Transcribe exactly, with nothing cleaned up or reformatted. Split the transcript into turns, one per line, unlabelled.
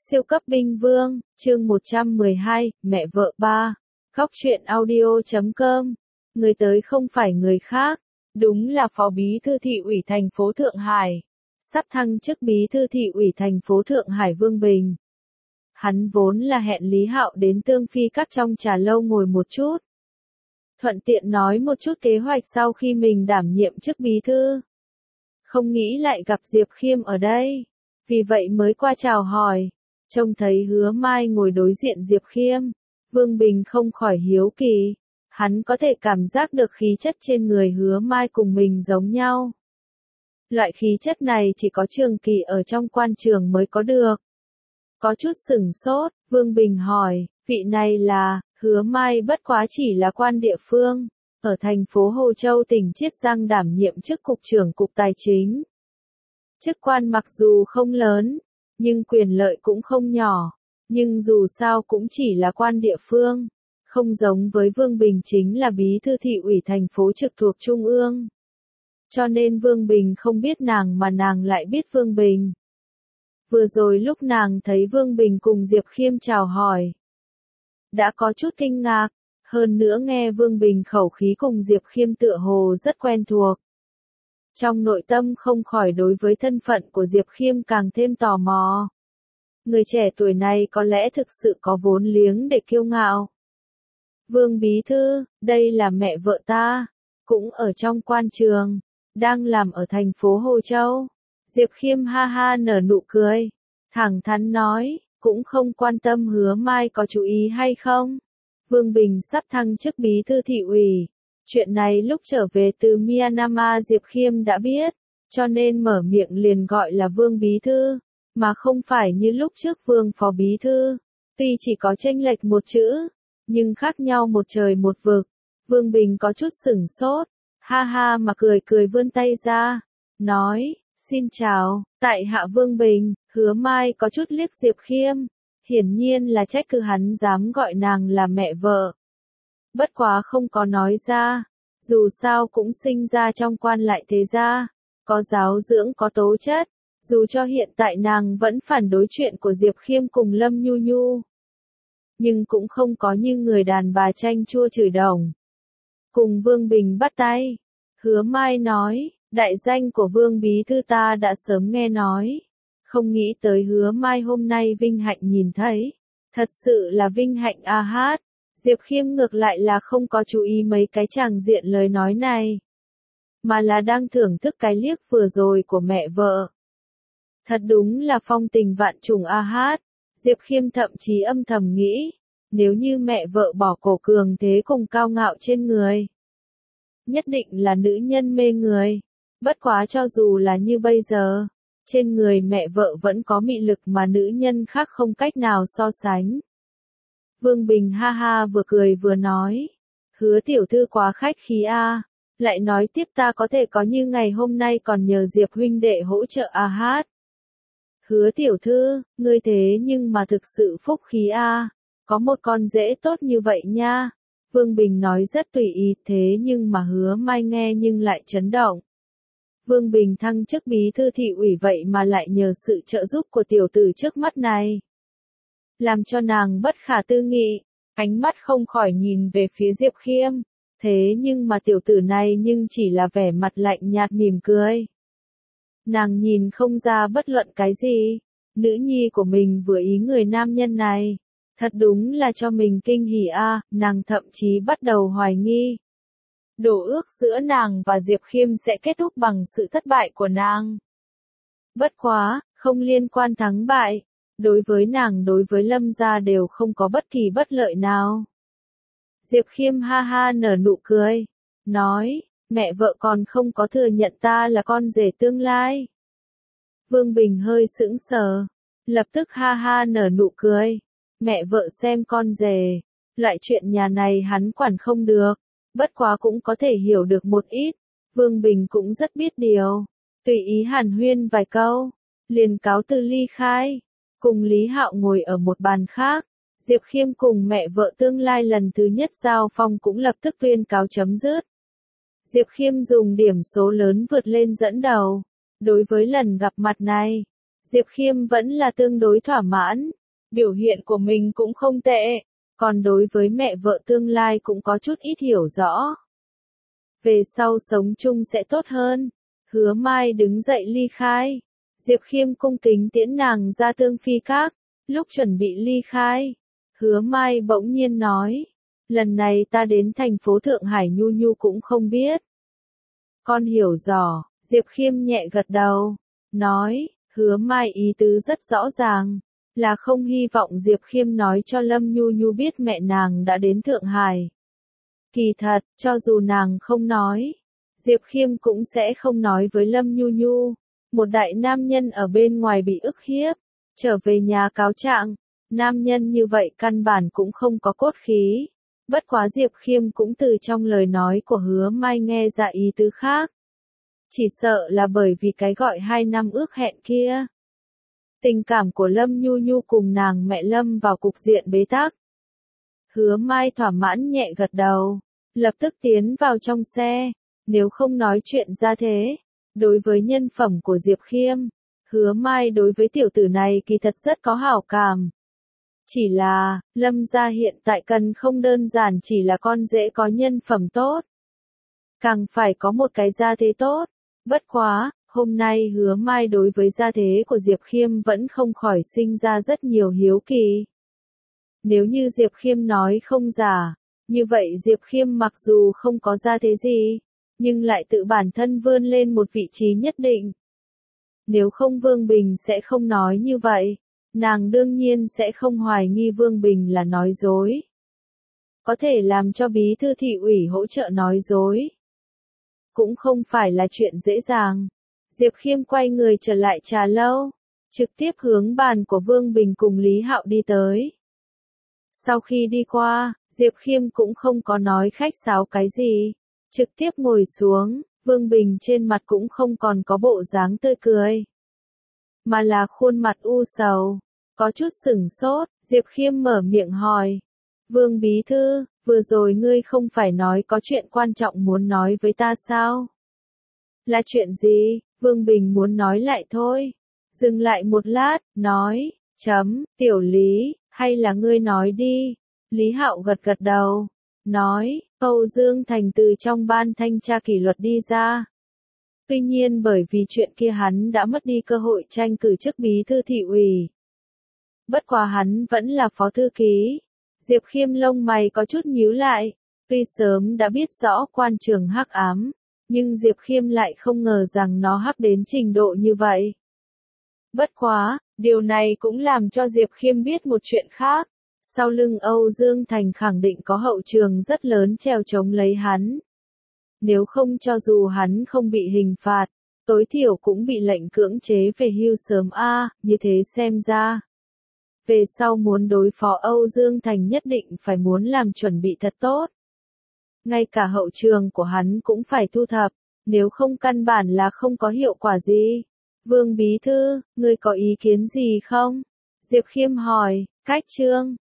Siêu cấp binh vương, chương một trăm mười hai, mẹ vợ ba. Góc truyện audio chấm com. Người tới không phải người khác, đúng là Phó Bí thư Thị ủy thành phố Thượng Hải. Sắp thăng chức Bí thư Thị ủy thành phố Thượng Hải Vương Bình. Hắn vốn là hẹn Lý Hạo đến Tương Phi Các trong trà lâu ngồi một chút. Thuận tiện nói một chút kế hoạch sau khi mình đảm nhiệm chức bí thư. Không nghĩ lại gặp Diệp Khiêm ở đây, vì vậy mới qua chào hỏi. Trông thấy Hứa Mai ngồi đối diện Diệp Khiêm, Vương Bình không khỏi hiếu kỳ. Hắn có thể cảm giác được khí chất trên người Hứa Mai cùng mình giống nhau. Loại khí chất này chỉ có Trường Kỳ ở trong quan trường mới có được. Có chút sửng sốt, Vương Bình hỏi, vị này là, Hứa Mai bất quá chỉ là quan địa phương, ở thành phố Hồ Châu tỉnh Chiết Giang đảm nhiệm chức cục trưởng cục tài chính. Chức quan mặc dù không lớn, nhưng quyền lợi cũng không nhỏ, nhưng dù sao cũng chỉ là quan địa phương, không giống với Vương Bình chính là bí thư thị ủy thành phố trực thuộc Trung ương. Cho nên Vương Bình không biết nàng mà nàng lại biết Vương Bình. Vừa rồi lúc nàng thấy Vương Bình cùng Diệp Khiêm chào hỏi, đã có chút kinh ngạc, hơn nữa nghe Vương Bình khẩu khí cùng Diệp Khiêm tựa hồ rất quen thuộc. Trong nội tâm không khỏi đối với thân phận của Diệp Khiêm càng thêm tò mò. Người trẻ tuổi này có lẽ thực sự có vốn liếng để kiêu ngạo. Vương Bí Thư, đây là mẹ vợ ta, cũng ở trong quan trường, đang làm ở thành phố Hồ Châu. Diệp Khiêm ha ha nở nụ cười, thẳng thắn nói, cũng không quan tâm Hứa Mai có chú ý hay không. Vương Bình sắp thăng chức bí thư thị ủy. Chuyện này lúc trở về từ Myanmar Diệp Khiêm đã biết, cho nên mở miệng liền gọi là Vương Bí Thư, mà không phải như lúc trước Vương Phó Bí Thư. Tuy chỉ có chênh lệch một chữ, nhưng khác nhau một trời một vực. Vương Bình có chút sửng sốt, ha ha mà cười cười vươn tay ra, nói, xin chào, tại hạ Vương Bình. Hứa Mai có chút liếc Diệp Khiêm, hiển nhiên là trách cứ hắn dám gọi nàng là mẹ vợ. Bất quá không có nói ra, dù sao cũng sinh ra trong quan lại thế gia, có giáo dưỡng có tố chất, dù cho hiện tại nàng vẫn phản đối chuyện của Diệp Khiêm cùng Lâm Nhu Nhu. Nhưng cũng không có như người đàn bà chanh chua chửi đồng. Cùng Vương Bình bắt tay, Hứa Mai nói, đại danh của Vương Bí Thư ta đã sớm nghe nói, không nghĩ tới Hứa Mai hôm nay vinh hạnh nhìn thấy, thật sự là vinh hạnh a hát. Diệp Khiêm ngược lại là không có chú ý mấy cái tràng diện lời nói này, mà là đang thưởng thức cái liếc vừa rồi của mẹ vợ. Thật đúng là phong tình vạn trùng a hát. Diệp Khiêm thậm chí âm thầm nghĩ, nếu như mẹ vợ bỏ cổ cường thế cùng cao ngạo trên người, nhất định là nữ nhân mê người. Bất quá cho dù là như bây giờ, trên người mẹ vợ vẫn có mị lực mà nữ nhân khác không cách nào so sánh. Vương Bình ha ha vừa cười vừa nói, Hứa tiểu thư quá khách khí a, lại nói tiếp ta có thể có như ngày hôm nay còn nhờ Diệp huynh đệ hỗ trợ a hát. Hứa tiểu thư, ngươi thế nhưng mà thực sự phúc khí a, có một con rể tốt như vậy nha. Vương Bình nói rất tùy ý, thế nhưng mà Hứa Mai nghe nhưng lại chấn động. Vương Bình thăng chức bí thư thị ủy vậy mà lại nhờ sự trợ giúp của tiểu tử trước mắt này, làm cho nàng bất khả tư nghị, ánh mắt không khỏi nhìn về phía Diệp Khiêm, thế nhưng mà tiểu tử này nhưng chỉ là vẻ mặt lạnh nhạt mỉm cười. Nàng nhìn không ra bất luận cái gì, nữ nhi của mình vừa ý người nam nhân này, thật đúng là cho mình kinh hỉ a, nàng thậm chí bắt đầu hoài nghi. Đổ ước giữa nàng và Diệp Khiêm sẽ kết thúc bằng sự thất bại của nàng. Bất quá, không liên quan thắng bại. Đối với nàng đối với Lâm gia đều không có bất kỳ bất lợi nào. Diệp Khiêm ha ha nở nụ cười, nói, mẹ vợ còn không có thừa nhận ta là con rể tương lai. Vương Bình hơi sững sờ, lập tức ha ha nở nụ cười, mẹ vợ xem con rể, loại chuyện nhà này hắn quản không được, bất quá cũng có thể hiểu được một ít. Vương Bình cũng rất biết điều, tùy ý hàn huyên vài câu, liền cáo từ ly khai. Cùng Lý Hạo ngồi ở một bàn khác, Diệp Khiêm cùng mẹ vợ tương lai lần thứ nhất giao phong cũng lập tức tuyên cáo chấm dứt. Diệp Khiêm dùng điểm số lớn vượt lên dẫn đầu. Đối với lần gặp mặt này, Diệp Khiêm vẫn là tương đối thỏa mãn, biểu hiện của mình cũng không tệ, còn đối với mẹ vợ tương lai cũng có chút ít hiểu rõ. Về sau sống chung sẽ tốt hơn. Hứa Mai đứng dậy ly khai. Diệp Khiêm cung kính tiễn nàng ra Tương Phi Các. Lúc chuẩn bị ly khai, Hứa Mai bỗng nhiên nói, lần này ta đến thành phố Thượng Hải Nhu Nhu cũng không biết. Con hiểu rõ. Diệp Khiêm nhẹ gật đầu, nói, Hứa Mai ý tứ rất rõ ràng, là không hy vọng Diệp Khiêm nói cho Lâm Nhu Nhu biết mẹ nàng đã đến Thượng Hải. Kỳ thật, cho dù nàng không nói, Diệp Khiêm cũng sẽ không nói với Lâm Nhu Nhu. Một đại nam nhân ở bên ngoài bị ức hiếp, trở về nhà cáo trạng, nam nhân như vậy căn bản cũng không có cốt khí. Bất quá Diệp Khiêm cũng từ trong lời nói của Hứa Mai nghe ra ý tứ khác. Chỉ sợ là bởi vì cái gọi hai năm ước hẹn kia. Tình cảm của Lâm Nhu Nhu cùng nàng mẹ Lâm vào cục diện bế tắc. Hứa Mai thỏa mãn nhẹ gật đầu, lập tức tiến vào trong xe, nếu không nói chuyện ra thế. Đối với nhân phẩm của Diệp Khiêm, Hứa Mai đối với tiểu tử này kỳ thật rất có hảo cảm. Chỉ là, Lâm gia hiện tại cần không đơn giản chỉ là con rể có nhân phẩm tốt. Càng phải có một cái gia thế tốt. Bất quá, hôm nay Hứa Mai đối với gia thế của Diệp Khiêm vẫn không khỏi sinh ra rất nhiều hiếu kỳ. Nếu như Diệp Khiêm nói không giả, như vậy Diệp Khiêm mặc dù không có gia thế gì, nhưng lại tự bản thân vươn lên một vị trí nhất định. Nếu không Vương Bình sẽ không nói như vậy, nàng đương nhiên sẽ không hoài nghi Vương Bình là nói dối. Có thể làm cho bí thư thị ủy hỗ trợ nói dối, cũng không phải là chuyện dễ dàng. Diệp Khiêm quay người trở lại trà lâu, trực tiếp hướng bàn của Vương Bình cùng Lý Hạo đi tới. Sau khi đi qua, Diệp Khiêm cũng không có nói khách sáo cái gì, trực tiếp ngồi xuống, Vương Bình trên mặt cũng không còn có bộ dáng tươi cười, mà là khuôn mặt u sầu, có chút sửng sốt. Diệp Khiêm mở miệng hỏi, Vương Bí Thư, vừa rồi ngươi không phải nói có chuyện quan trọng muốn nói với ta sao? Là chuyện gì? Vương Bình muốn nói lại thôi. Dừng lại một lát, nói, chấm, tiểu Lý, hay là ngươi nói đi. Lý Hạo gật gật đầu, nói, Âu Dương Thành từ trong ban thanh tra kỷ luật đi ra. Tuy nhiên bởi vì chuyện kia hắn đã mất đi cơ hội tranh cử chức bí thư thị ủy. Bất quá hắn vẫn là phó thư ký. Diệp Khiêm lông mày có chút nhíu lại, tuy sớm đã biết rõ quan trường hắc ám, nhưng Diệp Khiêm lại không ngờ rằng nó hắc đến trình độ như vậy. Bất quá, điều này cũng làm cho Diệp Khiêm biết một chuyện khác, sau lưng Âu Dương Thành khẳng định có hậu trường rất lớn treo chống lấy hắn. Nếu không cho dù hắn không bị hình phạt, tối thiểu cũng bị lệnh cưỡng chế về hưu sớm a, như thế xem ra. Về sau muốn đối phó Âu Dương Thành nhất định phải muốn làm chuẩn bị thật tốt. Ngay cả hậu trường của hắn cũng phải thu thập, nếu không căn bản là không có hiệu quả gì. Vương Bí Thư, ngươi có ý kiến gì không? Diệp Khiêm hỏi, cách chương.